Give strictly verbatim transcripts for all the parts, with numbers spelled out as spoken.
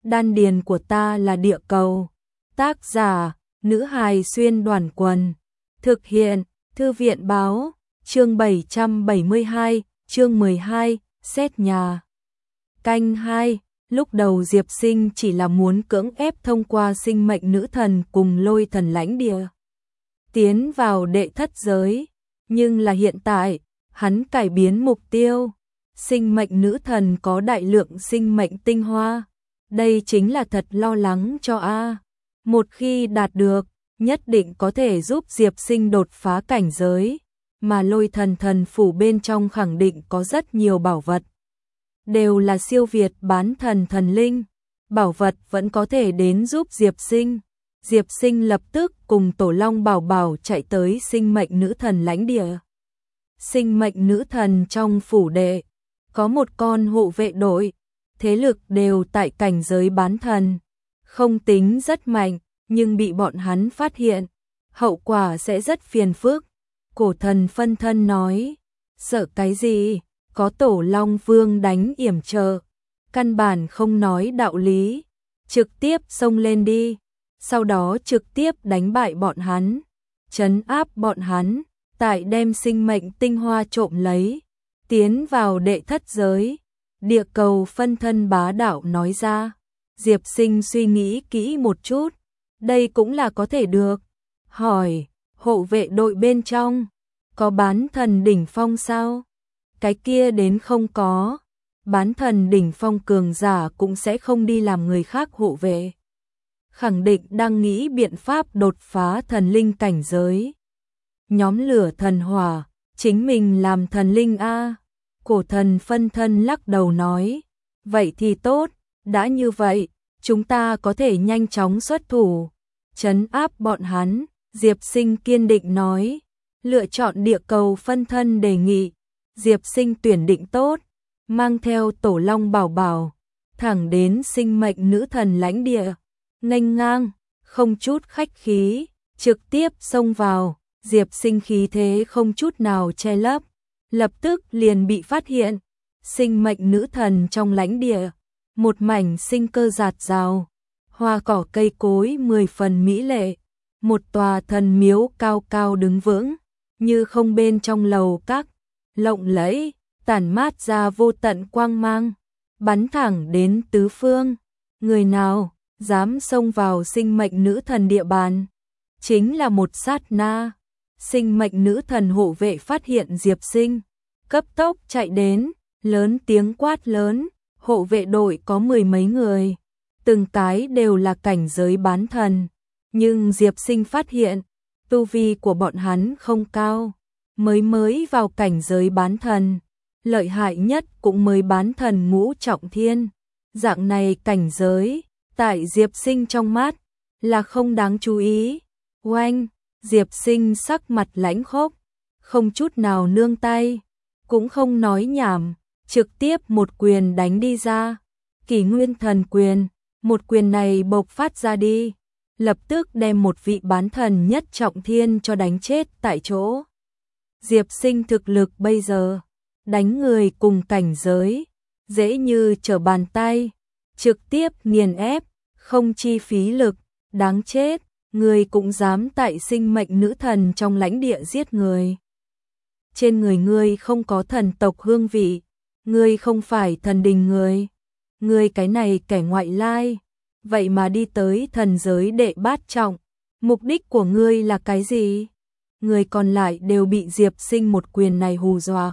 đan điền của ta là địa cầu. Tác giả, nữ hài xuyên đoàn quần. Thực hiện, thư viện báo, chương bảy trăm bảy mươi hai, chương mười hai, xét nhà. Canh hai, lúc đầu Diệp Sinh chỉ là muốn cưỡng ép thông qua sinh mệnh nữ thần cùng lôi thần lãnh địa tiến vào đệ thất giới, nhưng là hiện tại, hắn cải biến mục tiêu. Sinh mệnh nữ thần có đại lượng sinh mệnh tinh hoa, đây chính là thật lo lắng cho A. Một khi đạt được, nhất định có thể giúp Diệp Sinh đột phá cảnh giới, mà lôi thần thần phủ bên trong khẳng định có rất nhiều bảo vật. Đều là siêu việt bán thần thần linh, bảo vật vẫn có thể đến giúp Diệp Sinh. Diệp Sinh lập tức cùng Tổ Long Bảo Bảo chạy tới sinh mệnh nữ thần lãnh địa. Sinh mệnh nữ thần trong phủ đệ, có một con hộ vệ đội, thế lực đều tại cảnh giới bán thần, không tính rất mạnh, nhưng bị bọn hắn phát hiện, hậu quả sẽ rất phiền phức. Cổ thần phân thân nói, sợ cái gì, có Tổ Long Vương đánh yểm trợ, căn bản không nói đạo lý, trực tiếp xông lên đi, sau đó trực tiếp đánh bại bọn hắn, trấn áp bọn hắn, tại đem sinh mệnh tinh hoa trộm lấy, tiến vào đệ thất giới. Địa cầu phân thân bá đạo nói ra. Diệp Sinh suy nghĩ kỹ một chút, đây cũng là có thể được. Hỏi, hộ vệ đội bên trong, có bán thần đỉnh phong sao? Cái kia đến không có, bán thần đỉnh phong cường giả cũng sẽ không đi làm người khác hộ vệ. Khẳng định đang nghĩ biện pháp đột phá thần linh cảnh giới. Nhóm lửa thần hỏa, chính mình làm thần linh A. Cổ thần phân thân lắc đầu nói, vậy thì tốt, đã như vậy, chúng ta có thể nhanh chóng xuất thủ, trấn áp bọn hắn. Diệp Sinh kiên định nói, lựa chọn địa cầu phân thân đề nghị. Diệp Sinh tuyển định tốt, mang theo Tổ Long Bảo Bảo, thẳng đến sinh mệnh nữ thần lãnh địa, nghênh ngang, không chút khách khí, trực tiếp xông vào. Diệp Sinh khí thế không chút nào che lấp, lập tức liền bị phát hiện. Sinh mệnh nữ thần trong lãnh địa, một mảnh sinh cơ rạt rào, hoa cỏ cây cối mười phần mỹ lệ, một tòa thần miếu cao cao đứng vững, như không bên trong lầu các, lộng lẫy, tản mát ra vô tận quang mang, bắn thẳng đến tứ phương. Người nào dám xông vào sinh mệnh nữ thần địa bàn, chính là một sát na. Sinh mệnh nữ thần hộ vệ phát hiện Diệp Sinh, cấp tốc chạy đến, lớn tiếng quát lớn. Hộ vệ đội có mười mấy người, từng cái đều là cảnh giới bán thần, nhưng Diệp Sinh phát hiện, tu vi của bọn hắn không cao, mới mới vào cảnh giới bán thần, lợi hại nhất cũng mới bán thần ngũ trọng thiên. Dạng này cảnh giới, tại Diệp Sinh trong mắt, là không đáng chú ý. Oanh! Diệp Sinh sắc mặt lãnh khốc, không chút nào nương tay, cũng không nói nhảm, trực tiếp một quyền đánh đi ra. Kỷ Nguyên Thần Quyền, một quyền này bộc phát ra đi, lập tức đem một vị bán thần nhất trọng thiên cho đánh chết tại chỗ. Diệp Sinh thực lực bây giờ, đánh người cùng cảnh giới, dễ như trở bàn tay, trực tiếp nghiền ép, không chi phí lực, đáng chết. Người cũng dám tại sinh mệnh nữ thần trong lãnh địa giết người. Trên người ngươi không có thần tộc hương vị, ngươi không phải thần đình người. Ngươi cái này kẻ ngoại lai, vậy mà đi tới thần giới đệ bát trọng, mục đích của ngươi là cái gì? Người còn lại đều bị Diệp Sinh một quyền này hù dọa.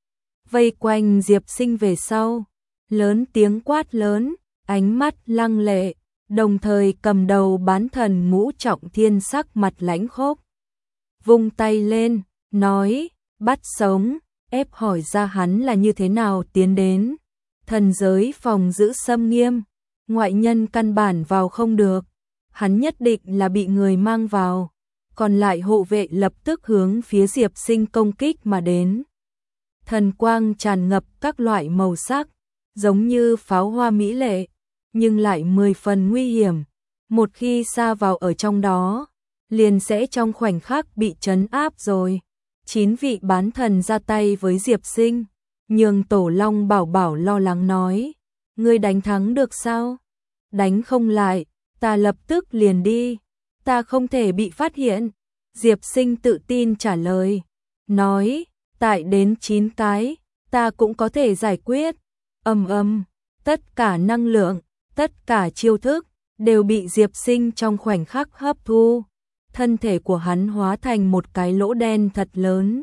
Vây quanh Diệp Sinh về sau, lớn tiếng quát lớn, ánh mắt lăng lệ. Đồng thời cầm đầu bán thần ngũ trọng thiên sắc mặt lãnh khốc, vung tay lên, nói, bắt sống, ép hỏi ra hắn là như thế nào tiến đến. Thần giới phòng giữ xâm nghiêm, ngoại nhân căn bản vào không được, hắn nhất định là bị người mang vào. Còn lại hộ vệ lập tức hướng phía Diệp Sinh công kích mà đến. Thần quang tràn ngập các loại màu sắc, giống như pháo hoa mỹ lệ, nhưng lại mười phần nguy hiểm. Một khi xa vào ở trong đó, liền sẽ trong khoảnh khắc bị trấn áp rồi. Chín vị bán thần ra tay với Diệp Sinh, nhường Tổ Long Bảo Bảo lo lắng nói, ngươi đánh thắng được sao? đánh không lại, ta lập tức liền đi, ta không thể bị phát hiện. Diệp Sinh tự tin trả lời, nói, tại đến chín cái, ta cũng có thể giải quyết. Ầm ầm, tất cả năng lượng, tất cả chiêu thức đều bị Diệp Sinh trong khoảnh khắc hấp thu. Thân thể của hắn hóa thành một cái lỗ đen thật lớn.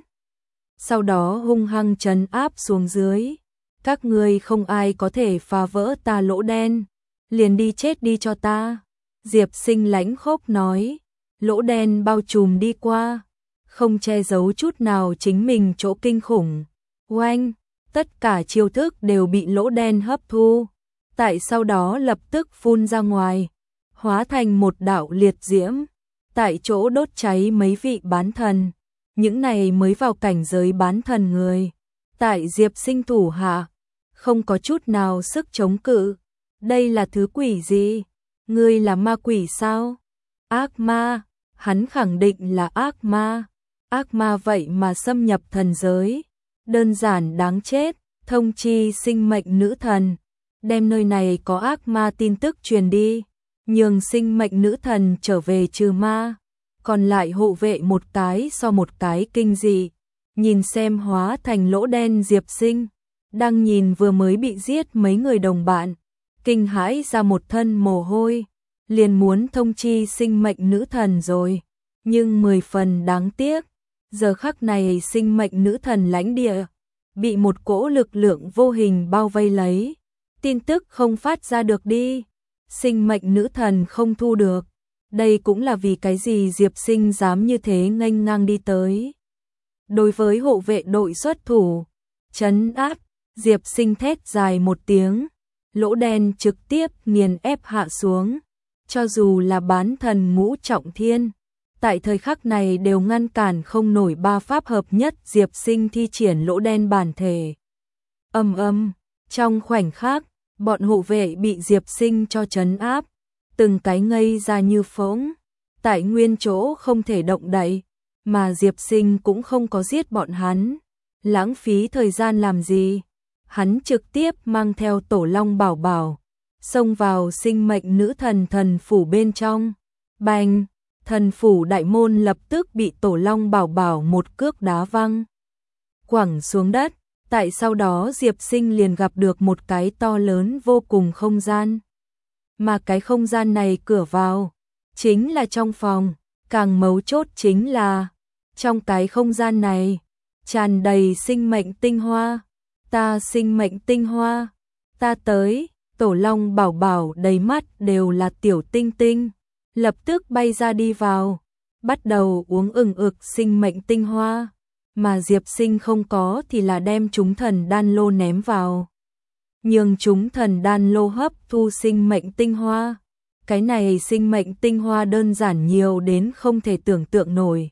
Sau đó hung hăng trấn áp xuống dưới. Các ngươi không ai có thể phá vỡ ta lỗ đen, liền đi chết đi cho ta. Diệp Sinh lãnh khốc nói, lỗ đen bao trùm đi qua, không che giấu chút nào chính mình chỗ kinh khủng. Oanh, tất cả chiêu thức đều bị lỗ đen hấp thu, tại sau đó lập tức phun ra ngoài, hóa thành một đạo liệt diễm, tại chỗ đốt cháy mấy vị bán thần. Những này mới vào cảnh giới bán thần người, tại Diệp Sinh thủ hạ, không có chút nào sức chống cự. Đây là thứ quỷ gì? Ngươi là ma quỷ sao? Ác ma, hắn khẳng định là ác ma. Ác ma vậy mà xâm nhập thần giới, đơn giản đáng chết. Thông chi sinh mệnh nữ thần, đem nơi này có ác ma tin tức truyền đi, nhường sinh mệnh nữ thần trở về trừ ma. Còn lại hộ vệ một cái so một cái kinh dị, nhìn xem hóa thành lỗ đen Diệp Sinh, đang nhìn vừa mới bị giết mấy người đồng bạn, kinh hãi ra một thân mồ hôi, liền muốn thông chi sinh mệnh nữ thần rồi, nhưng mười phần đáng tiếc, giờ khắc này sinh mệnh nữ thần lãnh địa bị một cỗ lực lượng vô hình bao vây lấy, tin tức không phát ra được đi, sinh mệnh nữ thần không thu được. Đây cũng là vì cái gì Diệp Sinh dám như thế nghênh ngang đi tới. Đối với hộ vệ đội xuất thủ, trấn áp, Diệp Sinh thét dài một tiếng, lỗ đen trực tiếp nghiền ép hạ xuống. Cho dù là bán thần ngũ trọng thiên, tại thời khắc này đều ngăn cản không nổi ba pháp hợp nhất Diệp Sinh thi triển lỗ đen bản thể. Ầm ầm, trong khoảnh khắc, bọn hộ vệ bị Diệp Sinh cho trấn áp, từng cái ngây ra như phỗng, tại nguyên chỗ không thể động đậy, mà Diệp Sinh cũng không có giết bọn hắn, lãng phí thời gian làm gì, hắn trực tiếp mang theo Tổ Long Bảo Bảo, xông vào sinh mệnh nữ thần thần phủ bên trong. Bành, thần phủ đại môn lập tức bị Tổ Long Bảo Bảo một cước đá văng, quẳng xuống đất, tại sau đó Diệp Sinh liền gặp được một cái to lớn vô cùng không gian. Mà cái không gian này cửa vào, chính là trong phòng, càng mấu chốt chính là, trong cái không gian này, tràn đầy sinh mệnh tinh hoa, ta sinh mệnh tinh hoa, ta tới, Tổ Long Bảo Bảo đầy mắt đều là tiểu tinh tinh, lập tức bay ra đi vào, bắt đầu uống ừng ực sinh mệnh tinh hoa, mà Diệp Sinh không có thì là đem chúng thần đan lô ném vào. Nhưng chúng thần đan lô hấp thu sinh mệnh tinh hoa. Cái này sinh mệnh tinh hoa đơn giản nhiều đến không thể tưởng tượng nổi.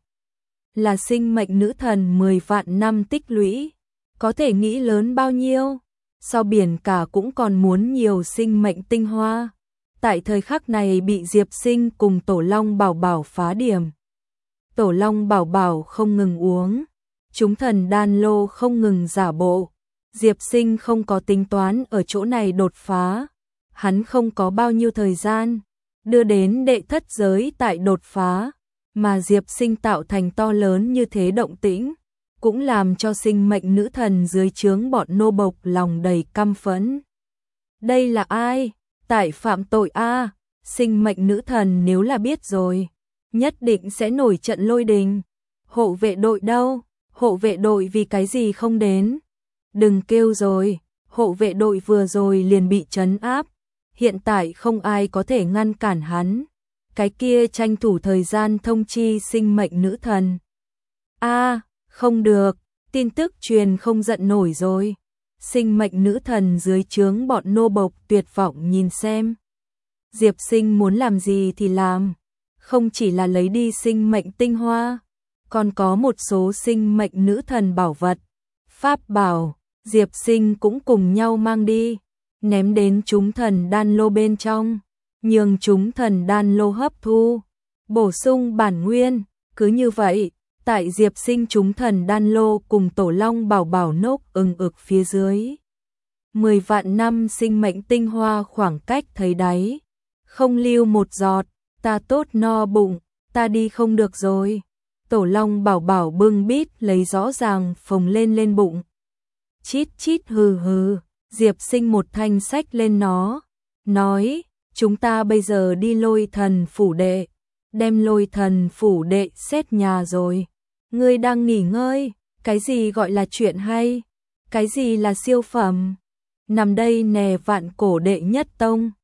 Là sinh mệnh nữ thần mười vạn năm tích lũy. Có thể nghĩ lớn bao nhiêu. Sau biển cả cũng còn muốn nhiều sinh mệnh tinh hoa. Tại thời khắc này bị Diệp Sinh cùng Tổ Long Bảo Bảo phá điểm. Tổ Long Bảo Bảo không ngừng uống. Chúng thần đan lô không ngừng giả bộ. Diệp Sinh không có tính toán ở chỗ này đột phá, hắn không có bao nhiêu thời gian, đưa đến đệ thất giới tại đột phá, mà Diệp Sinh tạo thành to lớn như thế động tĩnh, cũng làm cho sinh mệnh nữ thần dưới trướng bọn nô bộc lòng đầy căm phẫn. Đây là ai? Tại phạm tội a, sinh mệnh nữ thần nếu là biết rồi, nhất định sẽ nổi trận lôi đình. Hộ vệ đội đâu? Hộ vệ đội vì cái gì không đến? Đừng kêu rồi, hộ vệ đội vừa rồi liền bị trấn áp, hiện tại không ai có thể ngăn cản hắn. Cái kia tranh thủ thời gian thông chi sinh mệnh nữ thần. A, không được, tin tức truyền không giận nổi rồi. Sinh mệnh nữ thần dưới trướng bọn nô bộc tuyệt vọng nhìn xem. Diệp Sinh muốn làm gì thì làm, không chỉ là lấy đi sinh mệnh tinh hoa, còn có một số sinh mệnh nữ thần bảo vật, pháp bảo. Diệp Sinh cũng cùng nhau mang đi, ném đến chúng thần đan lô bên trong, nhường chúng thần đan lô hấp thu, bổ sung bản nguyên. Cứ như vậy, tại Diệp Sinh chúng thần đan lô cùng Tổ Long Bảo Bảo nốc ừng ực phía dưới. Mười vạn năm sinh mệnh tinh hoa khoảng cách thấy đáy. không lưu một giọt, ta tốt no bụng, ta đi không được rồi. Tổ Long Bảo Bảo bưng bít lấy rõ ràng phồng lên lên bụng. Chít chít hừ hừ, Diệp Sinh một thanh sách lên nó, nói, chúng ta bây giờ đi Lôi Thần phủ đệ, đem Lôi Thần phủ đệ xét nhà rồi. Ngươi đang nghỉ ngơi, cái gì gọi là chuyện hay, cái gì là siêu phẩm, nằm đây nè vạn cổ đệ nhất tông.